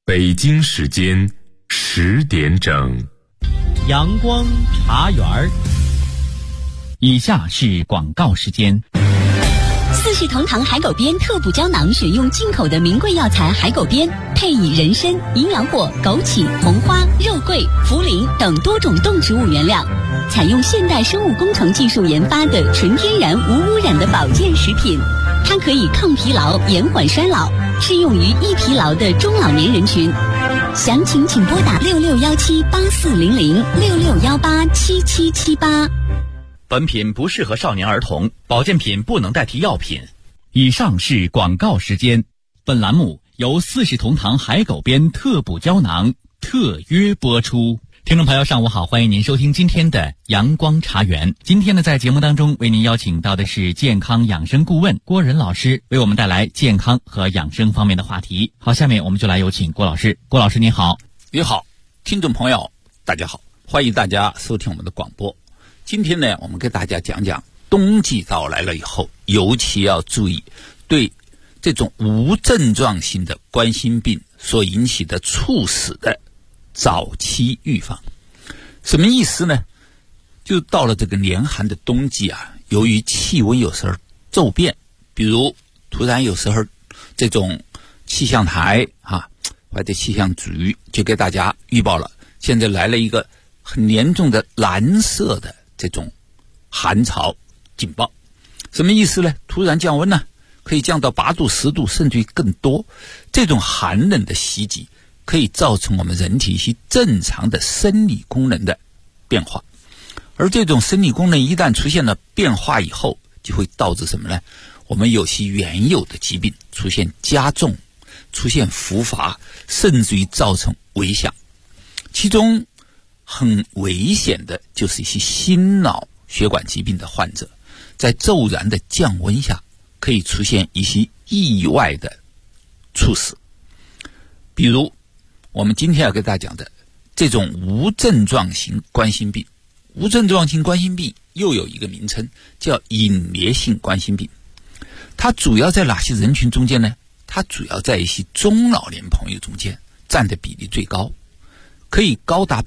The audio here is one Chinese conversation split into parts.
北京时间10点整， 阳光茶园儿。 以下是广告时间。 四世同堂海狗鞭特补胶囊选用进口的名贵药材海狗鞭，配以人参、营养果、枸杞、红花、肉桂、茯苓等多种动植物原料，采用现代生物工程技术研发的纯天然无污染的保健食品。它可以抗疲劳、延缓衰老，适用于易疲劳的中老年人群。详情请拨打6617840066187778。 本品不适合少年儿童，保健品不能代替药品。 以上是广告时间。本栏目由四世同堂海狗鞭特补胶囊特约播出。听众朋友上午好，欢迎您收听今天的阳光茶园。今天呢，在节目当中为您邀请到的是健康养生顾问郭仁老师，为我们带来健康和养生方面的话题。好，下面我们就来有请郭老师。郭老师您好。 你好，听众朋友大家好，欢迎大家收听我们的广播。今天呢，我们给大家讲讲冬季到来了以后，尤其要注意对这种无症状性的冠心病所引起的猝死的早期预防。什么意思呢？就到了这个严寒的冬季啊，由于气温有时候骤变，比如突然有时候这种气象台或者气象局就给大家预报了，现在来了一个很严重的蓝色的这种寒潮警报。什么意思呢？突然降温呢，可以降到8度、10度，甚至于更多。这种寒冷的袭击可以造成我们人体一些正常的生理功能的变化，而这种生理功能一旦出现了变化以后，就会导致什么呢？我们有些原有的疾病出现加重，出现复发，甚至于造成危险。其中很危险的就是一些心脑血管疾病的患者，在骤然的降温下可以出现一些意外的猝死。比如我们今天要给大家讲的这种无症状型冠心病。无症状型冠心病又有一个名称叫隐烈性冠心病。它主要在哪些人群中间呢？它主要在一些中老年朋友中间占的比例最高，可以高达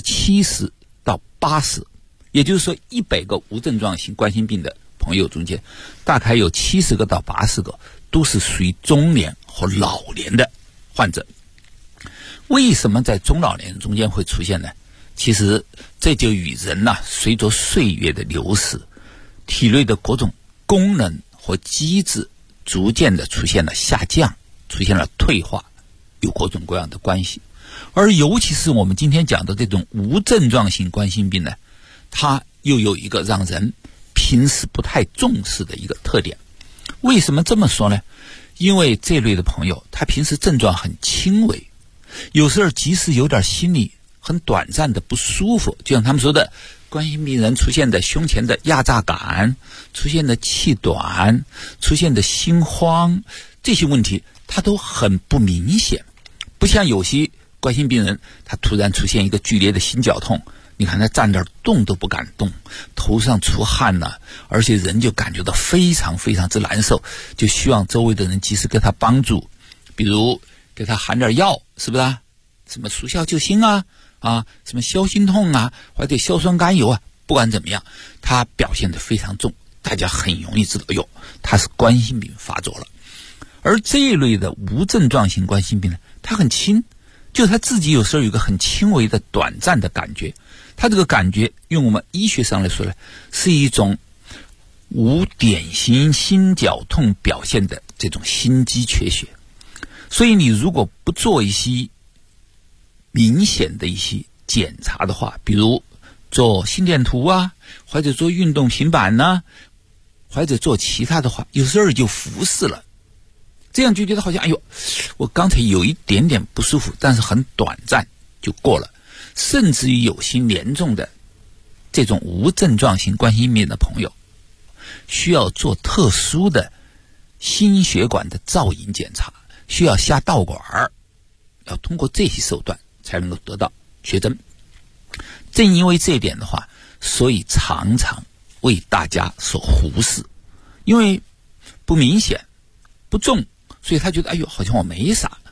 70%到80%。也就是说100个无症状型冠心病的朋友中间，大概有70个到80个都是属于中年或老年的患者。为什么在中老年人中间会出现呢？其实这就与人随着岁月的流逝，体内的各种功能和机制逐渐的出现了下降，出现了退化，有各种各样的关系。而尤其是我们今天讲的这种无症状型冠心病呢，它又有一个让人平时不太重视的一个特点。为什么这么说呢？因为这类的朋友他平时症状很轻微，有时候即使有点心里很短暂的不舒服，就像他们说的冠心病人出现的胸前的压榨感，出现的气短，出现的心慌，这些问题他都很不明显。不像有些冠心病人他突然出现一个剧烈的心绞痛，你看他站那动都不敢动，头上出汗了，而且人就感觉到非常非常之难受，就希望周围的人及时给他帮助，比如给他含点药，是不是什么速效救心什么消心痛或者硝酸甘油不管怎么样，他表现得非常重，大家很容易知道他是冠心病发作了。而这一类的无症状型冠心病呢，他很轻，就他自己有时候有个很轻微的短暂的感觉，他这个感觉用我们医学上来说呢，是一种无典型心绞痛表现的这种心肌缺血。所以你如果不做一些明显的一些检查的话，比如做心电图或者做运动平板或者做其他的话，有时候就忽视了，这样就觉得好像我刚才有一点点不舒服，但是很短暂就过了。甚至于有些严重的这种无症状型冠心病的朋友，需要做特殊的心血管的造影检查，需要下导管，要通过这些手段才能够得到确诊。正因为这一点的话，所以常常为大家所忽视，因为不明显不重，所以他觉得好像我没啥。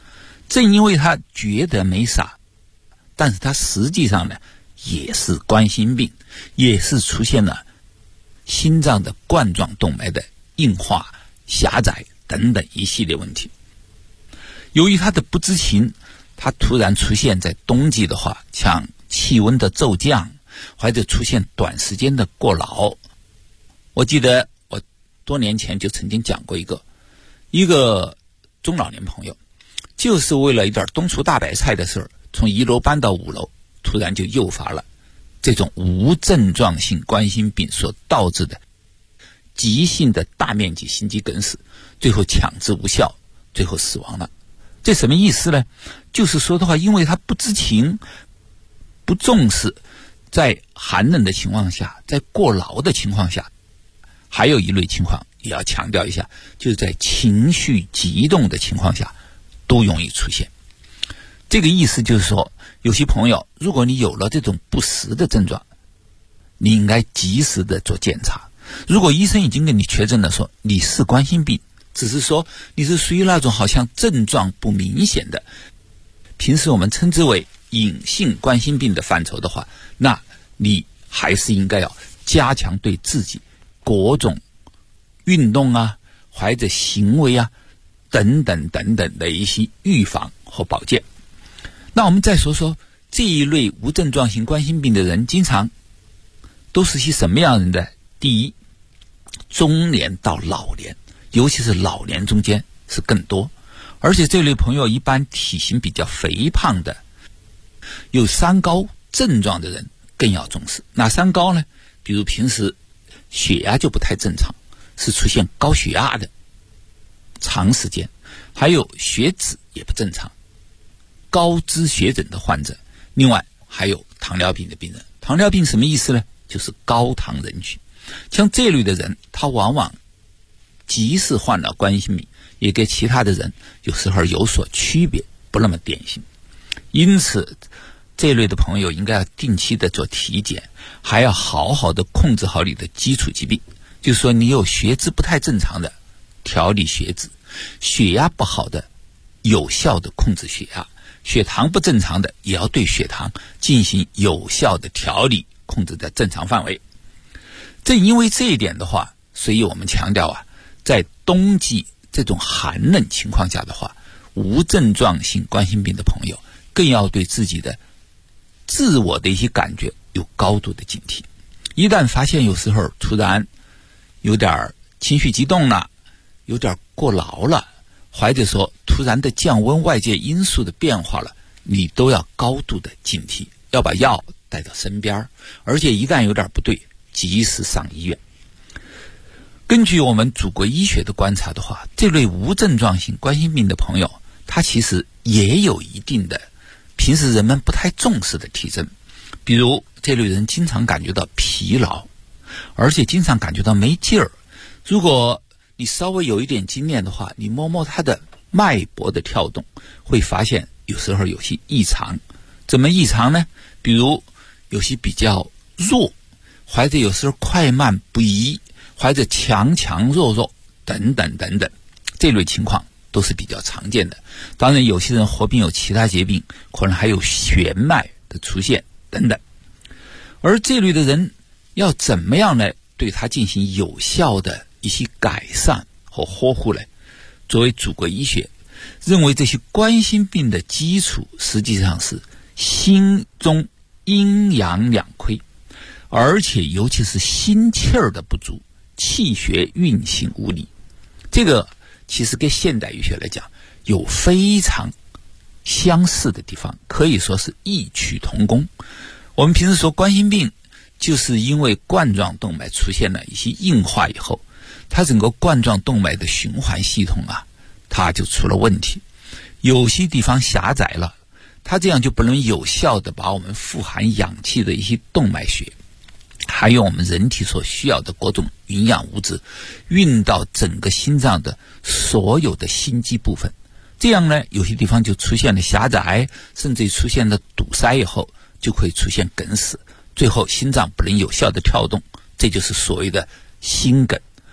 正因为他觉得没啥，但是他实际上呢也是冠心病，也是出现了心脏的冠状动脉的硬化、狭窄等等一系列问题。由于他的不知情，他突然出现在冬季的话，像气温的骤降，或者出现短时间的过劳。我记得我多年前就曾经讲过一个中老年朋友，就是为了一点冬储大白菜的事儿，从1楼搬到5楼，突然就诱发了这种无症状性冠心病所导致的急性的大面积心肌梗死，最后抢治无效，最后死亡了。这什么意思呢？就是说的话，因为他不知情、不重视，在寒冷的情况下，在过劳的情况下，还有一类情况也要强调一下，就是在情绪激动的情况下都容易出现。这个意思就是说，有些朋友，如果你有了这种不实的症状，你应该及时的做检查。如果医生已经给你确诊了，说你是冠心病，只是说你是属于那种好像症状不明显的，平时我们称之为隐性冠心病的范畴的话，那你还是应该要加强对自己各种运动啊，或者行为啊等等等等的一些预防和保健。那我们再说说这一类无症状性冠心病的人，经常都是些什么样的人呢？第一，中年到老年，尤其是老年中间是更多，而且这类朋友一般体型比较肥胖的，有三高症状的人更要重视。哪三高呢？比如平时血压就不太正常，是出现高血压的长时间，还有血脂也不正常，高脂血症的患者，另外还有糖尿病的病人。糖尿病什么意思呢？就是高糖人群。像这类的人，他往往即使患了冠心病，也跟其他的人有时候有所区别，不那么典型。因此这类的朋友应该要定期的做体检，还要好好的控制好你的基础疾病。就是说你有血脂不太正常的，调理血脂；血压不好的，有效的控制血压；血糖不正常的，也要对血糖进行有效的调理，控制在正常范围。正因为这一点的话，所以我们强调啊，在冬季这种寒冷情况下的话，无症状性冠心病的朋友更要对自己的自我的一些感觉有高度的警惕。一旦发现有时候突然有点情绪激动了，有点过劳了，或者说突然的降温，外界因素的变化了，你都要高度的警惕，要把药带到身边，而且一旦有点不对，及时上医院。根据我们祖国医学的观察的话，这类无症状性冠心病的朋友，他其实也有一定的平时人们不太重视的体征。比如这类人经常感觉到疲劳，而且经常感觉到没劲儿。如果你稍微有一点经验的话，你摸摸他的脉搏的跳动，会发现有时候有些异常。怎么异常呢？比如有些比较弱，或者有时候快慢不一，或者强强弱弱等等等等，这类情况都是比较常见的。当然有些人合并有其他疾病，可能还有弦脉的出现等等。而这类的人要怎么样呢？对他进行有效的一些改善和呵护呢？作为祖国医学认为，这些冠心病的基础实际上是心中阴阳两亏，而且尤其是心气儿的不足，气血运行无力。这个其实跟现代医学来讲有非常相似的地方，可以说是异曲同工。我们平时说冠心病，就是因为冠状动脉出现了一些硬化以后，它整个冠状动脉的循环系统啊，它就出了问题，有些地方狭窄了，它这样就不能有效的把我们富含氧气的一些动脉血，还有我们人体所需要的各种营养物质运到整个心脏的所有的心肌部分。这样呢，有些地方就出现了狭窄，甚至出现了堵塞以后，就会出现梗死，最后心脏不能有效的跳动，这就是所谓的心梗。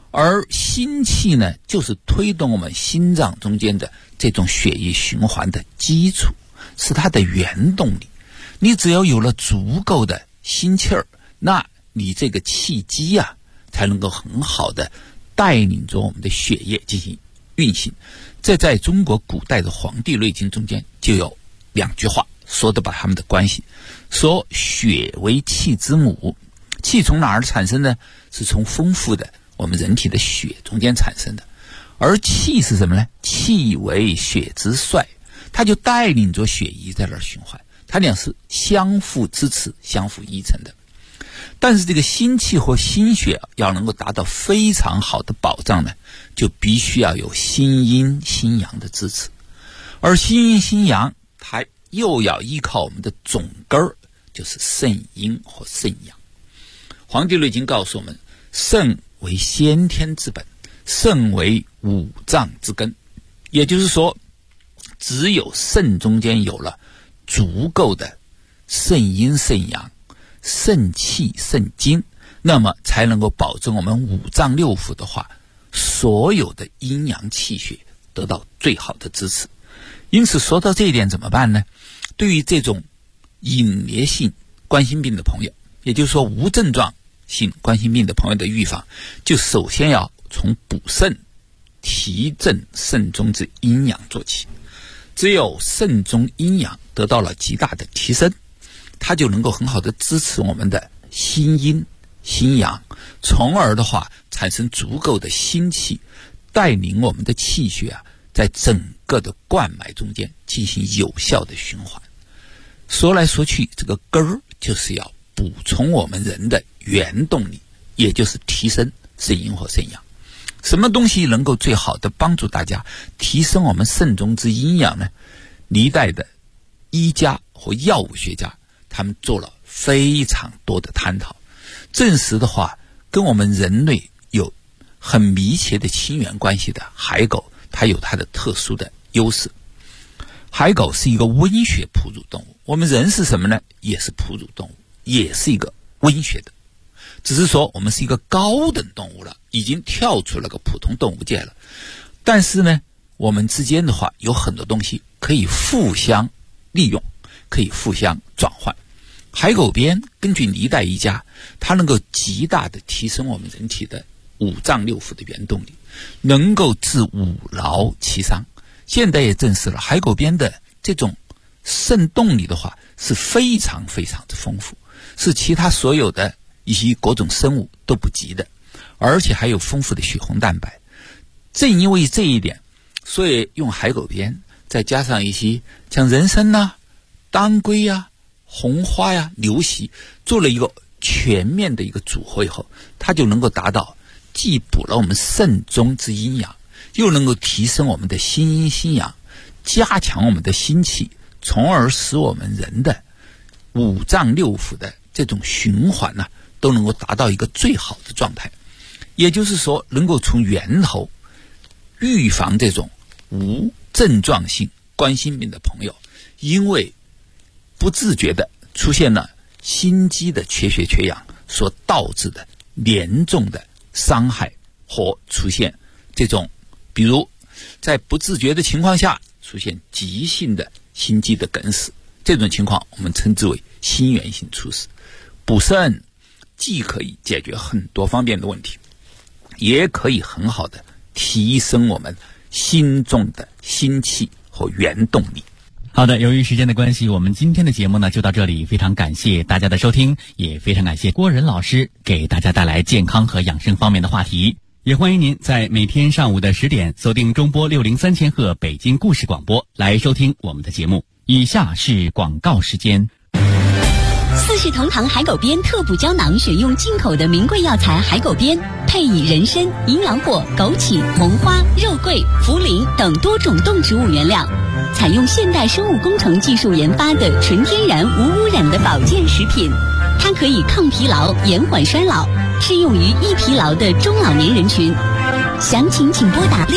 而心气呢，就是推动我们心脏中间的这种血液循环的基础，是它的原动力。你只要有了足够的心气儿，那你这个气机啊，才能够很好的带领着我们的血液进行运行。这在中国古代的《黄帝内经》中间就有2句话说的把它们的关系，说血为气之母，气从哪儿产生呢？是从丰富的我们人体的血中间产生的。而气是什么呢？气为血之帅，它就带领着血液在那儿循环，它俩是相互支持、相互依存的。但是这个心气和心血要能够达到非常好的保障呢，就必须要有心阴心阳的支持。而心阴心阳它又要依靠我们的总根儿，就是肾阴和肾阳。黄帝内经告诉我们，肾为先天之本，肾为五脏之根。也就是说，只有肾中间有了足够的肾阴肾阳、肾气肾精，那么才能够保证我们五脏六腑的话，所有的阴阳气血得到最好的支持。因此说到这一点怎么办呢？对于这种隐烈性冠心病的朋友，也就是说无症状性冠心病的朋友的预防，就首先要从补肾、提振肾中之阴阳做起。只有肾中阴阳得到了极大的提升，它就能够很好的支持我们的心阴心阳，从而的话产生足够的心气，带领我们的气血啊，在整个的灌脉中间进行有效的循环。说来说去，这个根儿就是要补充我们人的原动力，也就是提升肾阴和肾阳。什么东西能够最好的帮助大家提升我们肾中之阴阳呢？历代的医家和药物学家他们做了非常多的探讨，证实的话，跟我们人类有很密切的亲缘关系的海狗，它有它的特殊的优势。海狗是一个温血哺乳动物，我们人是什么呢？也是哺乳动物，也是一个温血的，只是说我们是一个高等动物了，已经跳出了个普通动物界了。但是呢，我们之间的话有很多东西可以互相利用，可以互相转换。海狗鞭根据历代医家，它能够极大的提升我们人体的五脏六腑的原动力，能够治五劳七伤。现代也证实了海狗鞭的这种肾动力的话是非常非常的丰富，是其他所有的一些各种生物都不及的，而且还有丰富的血红蛋白。正因为这一点，所以用海狗鞭再加上一些像人参啊、当归啊、红花呀、牛膝，做了一个全面的一个组合以后，它就能够达到既补了我们肾中之阴阳，又能够提升我们的心阴心阳，加强我们的心气，从而使我们人的五脏六腑的这种循环呢，都能够达到一个最好的状态。也就是说，能够从源头预防这种无症状性冠心病的朋友，因为不自觉的出现了心肌的缺血缺氧所导致的严重的伤害，或出现这种比如在不自觉的情况下出现急性的心肌的梗死，这种情况我们称之为心源性猝死。补肾既可以解决很多方面的问题，也可以很好的提升我们心中的心气和原动力。 好的，由于时间的关系，我们今天的节目呢就到这里，非常感谢大家的收听，也非常感谢郭仁老师给大家带来健康和养生方面的话题。也欢迎您在每天上午的10点锁定中波603千赫北京故事广播来收听我们的节目。以下是广告时间。 四世同堂海狗鞭特补胶囊选用进口的名贵药材海狗鞭，配以人参、营养果、枸杞、红花、肉桂、茯苓等多种动植物原料，采用现代生物工程技术研发的纯天然无污染的保健食品。它可以抗疲劳、延缓衰老，适用于易疲劳的中老年人群。详情请拨打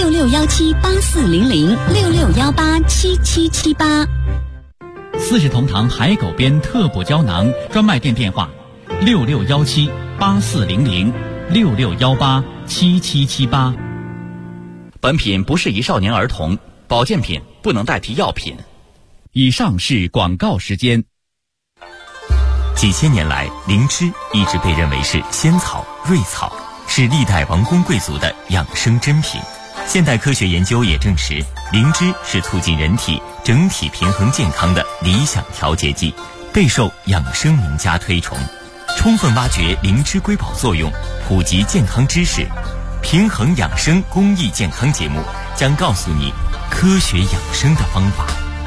6617840066187778。 四世同堂海狗鞭特补胶囊专卖店电话：6617840066187778。 66187778。 本品不适宜少年儿童，保健品不能代替药品。 以上是广告时间。 几千年来，灵芝一直被认为是仙草、瑞草，是历代王公贵族的养生珍品。现代科学研究也证实，灵芝是促进人体整体平衡健康的理想调节剂，备受养生名家推崇。充分挖掘灵芝瑰宝作用，普及健康知识，平衡养生公益健康节目将告诉你科学养生的方法。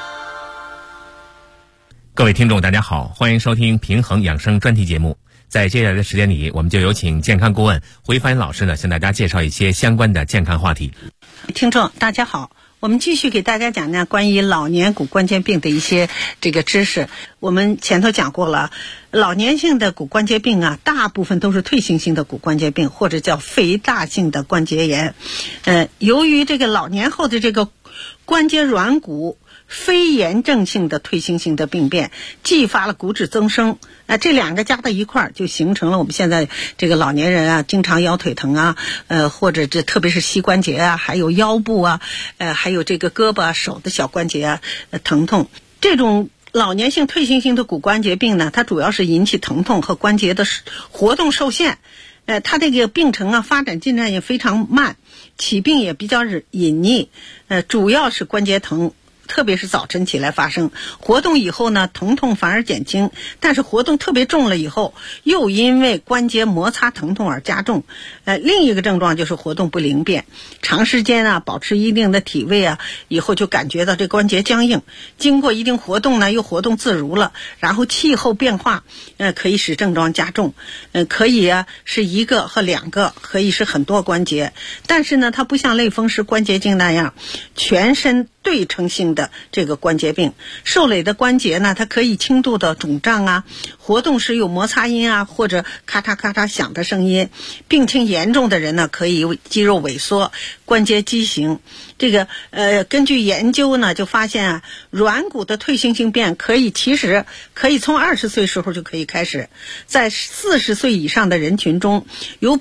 各位听众大家好，欢迎收听平衡养生专题节目。在接下来的时间里，我们就有请健康顾问回帆老师呢，向大家介绍一些相关的健康话题。 听众大家好，我们继续给大家讲呢关于老年骨关节病的一些这个知识。我们前头讲过了，老年性的骨关节病啊，大部分都是退行性的骨关节病，或者叫肥大性的关节炎。由于这个老年后的这个关节软骨非炎症性的退行性的病变，继发了骨质增生，这两个加到一块儿，就形成了我们现在这个老年人啊，经常腰腿疼啊，或者这特别是膝关节啊，还有腰部啊，还有这个胳膊啊、手的小关节啊，疼痛。这种老年性退行性的骨关节病呢，它主要是引起疼痛和关节的活动受限。它这个病程啊，发展进展也非常慢，起病也比较隐匿，主要是关节疼。特别是早晨起来发生，活动以后呢，疼痛反而减轻，但是活动特别重了以后，又因为关节摩擦疼痛而加重。另一个症状就是活动不灵便，长时间啊保持一定的体位啊，以后就感觉到这关节僵硬，经过一定活动呢，又活动自如了，然后气候变化，可以使症状加重。可以啊是一个和两个，可以是很多关节，但是呢，它不像类风湿关节镜那样全身对称性的这个关节病。受累的关节呢，它可以轻度的肿胀啊，活动时有摩擦音啊，或者咔嚓咔嚓响的声音。病情严重的人呢，可以肌肉萎缩、关节畸形。这个根据研究呢，就发现啊，软骨的退行性变其实可以从20岁时候就可以开始，在40岁以上的人群中，有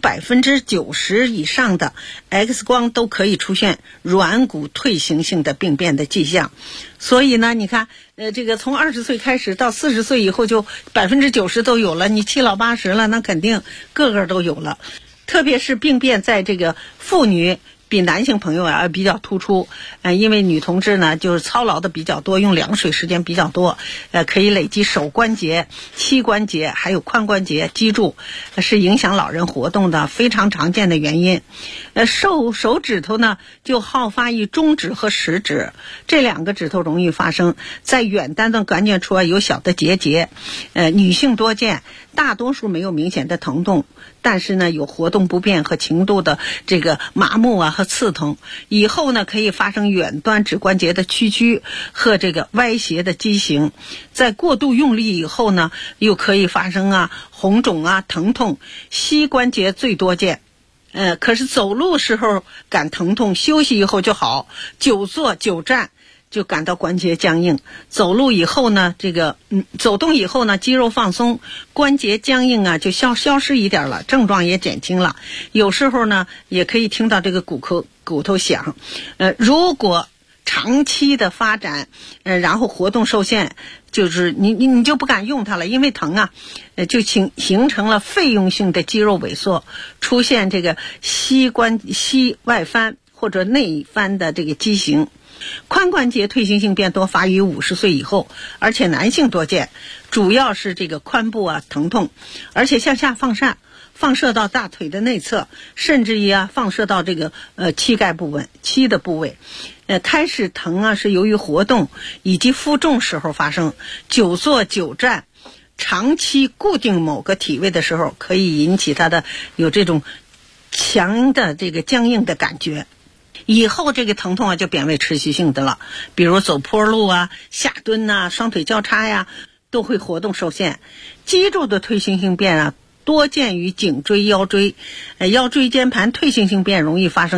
90%以上的 X 光都可以出现软骨退行性的病变的迹象。所以呢，你看，这个从20岁开始到40岁以后，就90%都有了。你七老八十了，那肯定个个都有了。特别是病变在这个妇女比男性朋友啊比较突出，因为女同志呢就是操劳的比较多，用凉水时间比较多，可以累积手关节、膝关节还有髋关节脊柱，是影响老人活动的非常常见的原因。手指头呢就好发于中指和食指，这两个指头容易发生，在远端的感觉出来有小的结节，女性多见，大多数没有明显的疼痛，但是呢有活动不便和轻度的这个麻木啊和刺疼。以后呢可以发生远端指关节的屈和这个歪斜的畸形，在过度用力以后呢又可以发生啊红肿啊疼痛。膝关节最多见，可是走路时候感疼痛，休息以后就好，久坐久站就感到关节僵硬。走路以后呢，走动以后呢，肌肉放松，关节僵硬啊就消失一点了，症状也减轻了。有时候呢，也可以听到这个骨头响。如果长期的发展，然后活动受限，就是你就不敢用它了，因为疼啊，就形成了费用性的肌肉萎缩，出现这个膝外翻或者内翻的这个畸形。髋关节退行性变多发于50岁以后，而且男性多见，主要是这个髋部啊疼痛，而且向下放射到大腿的内侧，甚至于啊放射到这个膝的部位。开始疼啊是由于活动以及负重时候发生，久坐久站，长期固定某个体位的时候，可以引起它的有这种强的这个僵硬的感觉。以后这个疼痛啊就变为持续性的了，比如走坡路啊、下蹲啊、双腿交叉呀，都会活动受限。脊柱的退行性变啊多见于颈椎、腰椎，腰椎间盘退行性变容易发生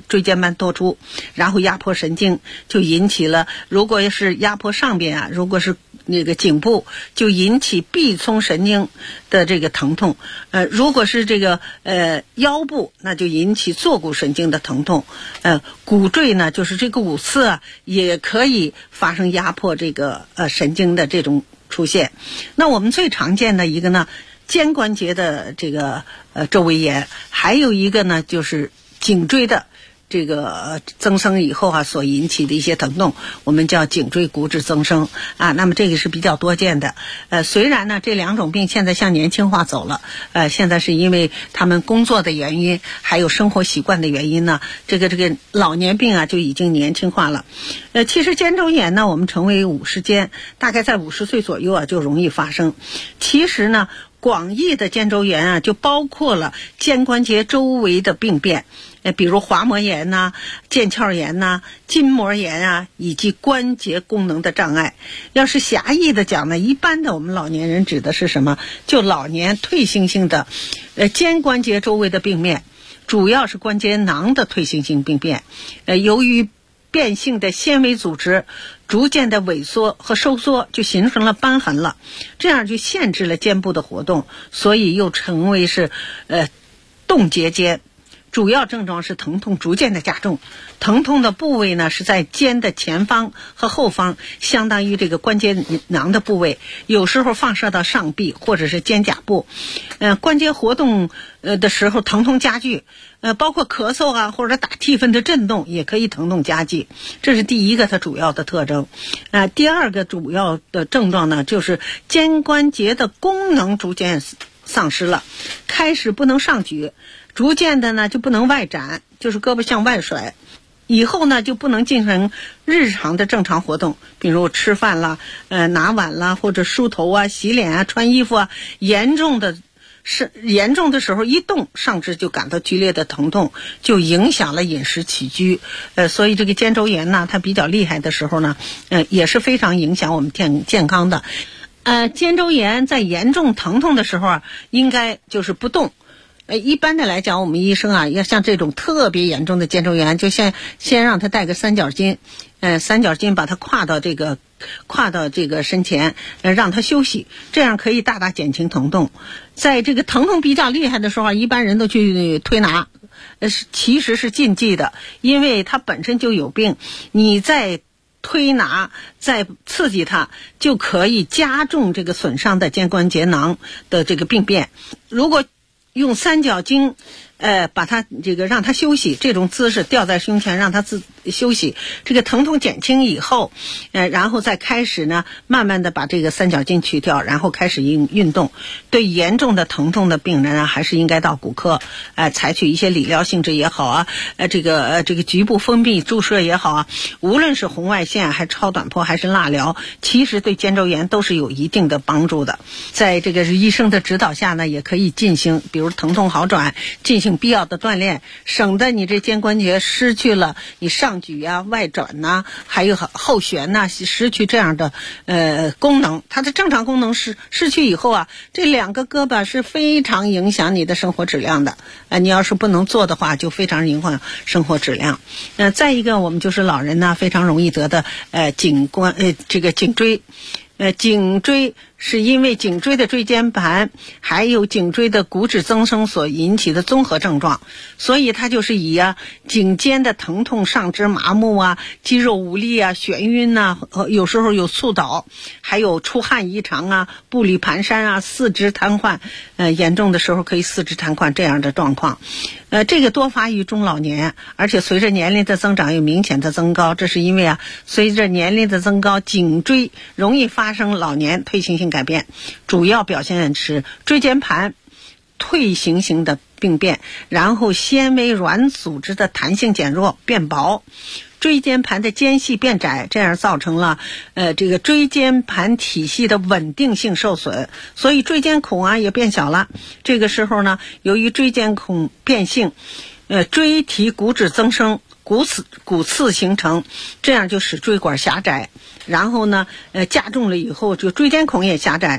椎间盘突出，然后压迫神经，就引起了，如果是压迫上边啊，如果是那个颈部，就引起臂冲神经的这个疼痛，如果是这个腰部，那就引起坐骨神经的疼痛，骨赘呢，就是这个骨刺啊，也可以发生压迫这个神经的这种出现。那我们最常见的一个呢，肩关节的这个周围炎，还有一个呢就是颈椎的这个增生以后啊所引起的一些疼痛，我们叫颈椎骨质增生啊。那么这个是比较多见的。虽然呢这两种病现在向年轻化走了，现在是因为他们工作的原因，还有生活习惯的原因呢，这个老年病啊就已经年轻化了。其实肩周炎呢，我们称为50肩，大概在50岁左右啊就容易发生。其实呢，广义的肩周炎啊，就包括了肩关节周围的病变，比如滑膜炎呐、腱鞘炎呐、筋膜炎啊，以及关节功能的障碍。要是狭义的讲呢，一般的我们老年人指的是什么？就老年退行性的肩关节周围的病变，主要是关节囊的退行性病变。由于变性的纤维组织逐渐的萎缩和收缩，就形成了瘢痕了，这样就限制了肩部的活动，所以又称为是冻结肩。主要症状是疼痛逐渐的加重，疼痛的部位呢是在肩的前方和后方，相当于这个关节囊的部位，有时候放射到上臂或者是肩胛部。关节活动的时候疼痛加剧，包括咳嗽啊或者打涕粪的震动也可以疼痛加剧，这是第一个它主要的特征。第二个主要的症状呢，就是肩关节的功能逐渐丧失了，开始不能上举，逐渐的呢就不能外展，就是胳膊向外甩，以后呢就不能进行日常的正常活动，比如吃饭啦、拿碗啦，或者梳头啊、洗脸啊、穿衣服啊。严重的时候一动上肢就感到剧烈的疼痛，就影响了饮食起居。所以这个肩周炎呢，它比较厉害的时候呢，也是非常影响我们健康的。肩周炎在严重疼痛的时候啊，应该就是不动。一般的来讲，我们医生啊，要像这种特别严重的肩周炎，就先让他带个三角巾，三角巾把他挎到这个身前，让他休息，这样可以大大减轻疼痛。在这个疼痛比较厉害的时候，一般人都去推拿，其实是禁忌的，因为他本身就有病，你在推拿再刺激它，就可以加重这个损伤的肩关节囊的这个病变。如果用三角巾把它让它休息，这种姿势吊在胸前让它休息，这个疼痛减轻以后，然后再开始呢慢慢的把这个三角巾取掉，然后开始运动。对严重的疼痛的病人啊，还是应该到骨科采取一些理疗性质也好啊，这个局部封闭注射也好啊，无论是红外线还是超短波还是蜡疗，其实对肩周炎都是有一定的帮助的。在这个医生的指导下呢，也可以进行比如疼痛好转，进行必要的锻炼，省得你这肩关节失去了你上举啊、外转呐、还有后旋呐、失去这样的功能。它的正常功能失去以后啊，这两个胳膊是非常影响你的生活质量的。你要是不能做的话，就非常影响生活质量。再一个，我们就是老人呢非常容易得的颈椎。颈椎是因为颈椎的椎间盘还有颈椎的骨质增生所引起的综合症状，所以它就是以颈肩的疼痛、上肢麻木啊、肌肉无力啊、眩晕啊，有时候有猝倒，还有出汗异常啊、步履蹒跚啊、四肢瘫痪，严重的时候可以四肢瘫痪这样的状况。这个多发于中老年，而且随着年龄的增长有明显的增高，这是因为随着年龄的增高，颈椎容易发生老年退行性改变，主要表现是椎间盘退行性的病变，然后纤维软组织的弹性减弱变薄，椎间盘的间隙变窄，这样造成了这个椎间盘体系的稳定性受损，所以椎间孔也变小了。这个时候呢，由于椎间孔变性，椎体骨质增生，骨刺形成，这样就使椎管狭窄，然后呢加重了以后就椎间孔也狭窄。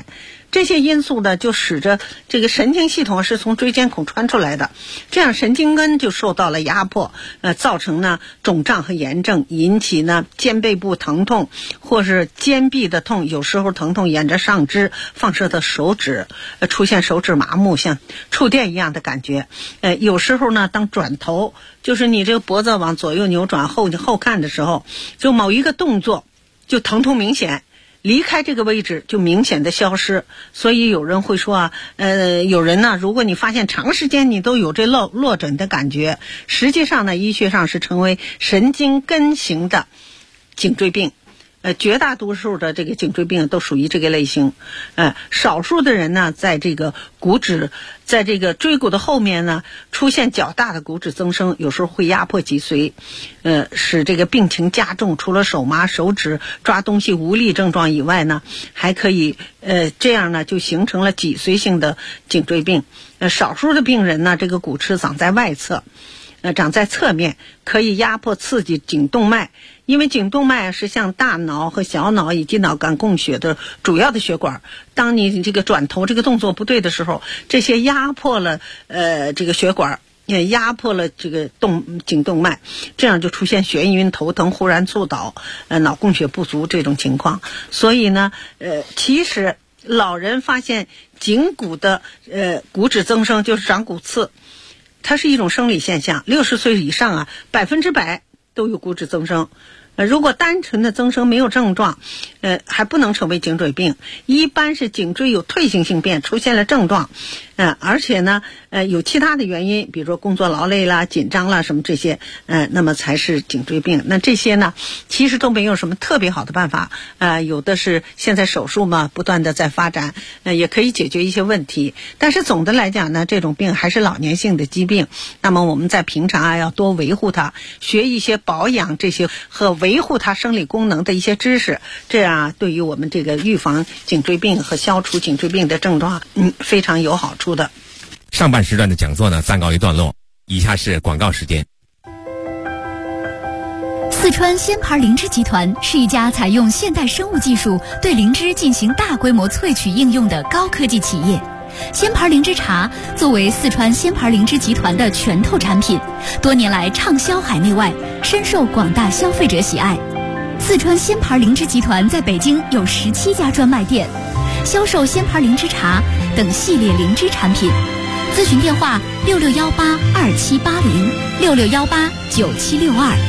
这些因素呢，就使得这个神经系统是从椎间孔穿出来的，这样神经根就受到了压迫，造成呢肿胀和炎症，引起呢肩背部疼痛，或是肩臂的痛，有时候疼痛沿着上肢放射的手指，出现手指麻木，像触电一样的感觉。有时候呢，当转头，就是你这个脖子往左右扭转后看的时候，就某一个动作就疼痛明显，离开这个位置就明显的消失。所以有人会说有人呢，如果你发现长时间你都有这落枕的感觉，实际上呢，医学上是称为神经根型的颈椎病。绝大多数的这个颈椎病都属于这个类型。少数的人呢，在这个骨质，在这个椎骨的后面呢，出现较大的骨质增生，有时候会压迫脊髓，使这个病情加重。除了手麻、手指抓东西无力症状以外呢，还可以这样呢，就形成了脊髓性的颈椎病。少数的病人呢，这个骨刺长在外侧，长在侧面，可以压迫刺激颈动脉。因为颈动脉是向大脑和小脑以及脑干供血的主要的血管，当你这个转头这个动作不对的时候，这些压迫了这个血管，也压迫了这个颈动脉，这样就出现眩晕、头疼、忽然猝倒、脑供血不足这种情况。所以呢，其实老人发现颈骨的骨质增生，就是长骨刺，它是一种生理现象。60岁以上啊，100%都有骨质增生。如果单纯的增生没有症状，还不能成为颈椎病。一般是颈椎有退行性变，出现了症状，而且呢，有其他的原因，比如说工作劳累啦、紧张啦什么这些，那么才是颈椎病。那这些呢，其实都没有什么特别好的办法，有的是现在手术嘛，不断的在发展，也可以解决一些问题。但是总的来讲呢，这种病还是老年性的疾病。那么我们在平常要多维护它，学一些保养这些和维护它生理功能的一些知识，这样对于我们这个预防颈椎病和消除颈椎病的症状，非常有好处的。 上半时段的讲座呢，暂告一段落，以下是广告时间。 四川仙牌灵芝集团是一家采用现代生物技术对灵芝进行大规模萃取应用的高科技企业。仙牌灵芝茶作为四川仙牌灵芝集团的拳头产品，多年来畅销海内外，深受广大消费者喜爱。四川仙牌灵芝集团在北京有17家专卖店，销售仙牌灵芝茶等系列灵芝产品。咨询电话6618278066189762。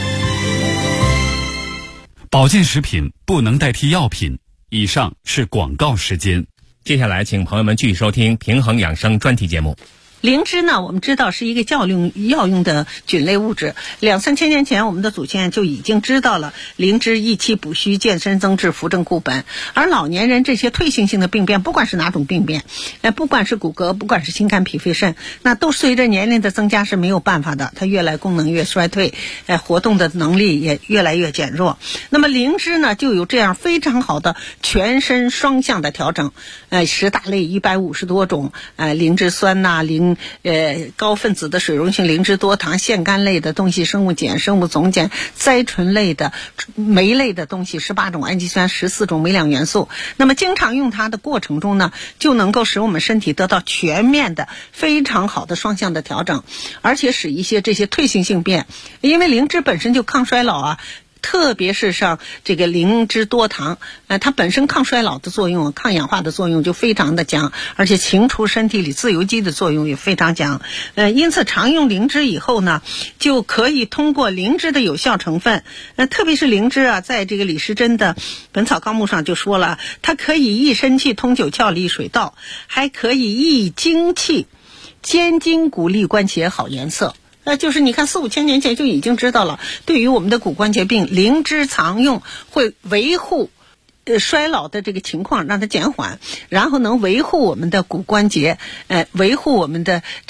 保健食品不能代替药品。以上是广告时间。 接下来请朋友们继续收听平衡养生专题节目。 灵芝呢，我们知道是一个药用的菌类物质。2-3千年前，我们的祖先就已经知道了灵芝益气补虚、健身增智、扶正固本。而老年人这些退行性的病变，不管是哪种病变，不管是骨骼，不管是心肝脾肺肾，那都随着年龄的增加是没有办法的，它功能越衰退，活动的能力也越来越减弱。那么灵芝呢，就有这样非常好的全身双向的调整。10大类150多种，灵芝酸呐、高分子的水溶性灵芝多糖、腺苷类的东西、生物碱、生物总碱、甾醇类的、酶类的东西、18种氨基酸、14种微量元素。那么经常用它的过程中呢，就能够使我们身体得到全面的非常好的双向的调整，而且使一些这些退行性变，因为灵芝本身就抗衰老啊。特别是像这个灵芝多糖，它本身抗衰老的作用、抗氧化的作用就非常的强，而且清除身体里自由基的作用也非常强。因此常用灵芝以后呢，就可以通过灵芝的有效成分，特别是灵芝啊，在这个李时珍的《本草纲目》上就说了，它可以益肾气、通九窍、利水道，还可以益精气、坚筋骨力关节、好颜色。就是你看4-5千年前就已经知道了，对于我们的骨关节病，灵芝常用会维护衰老的这个情况，让它减缓，然后能维护我们的骨关节，维护我们的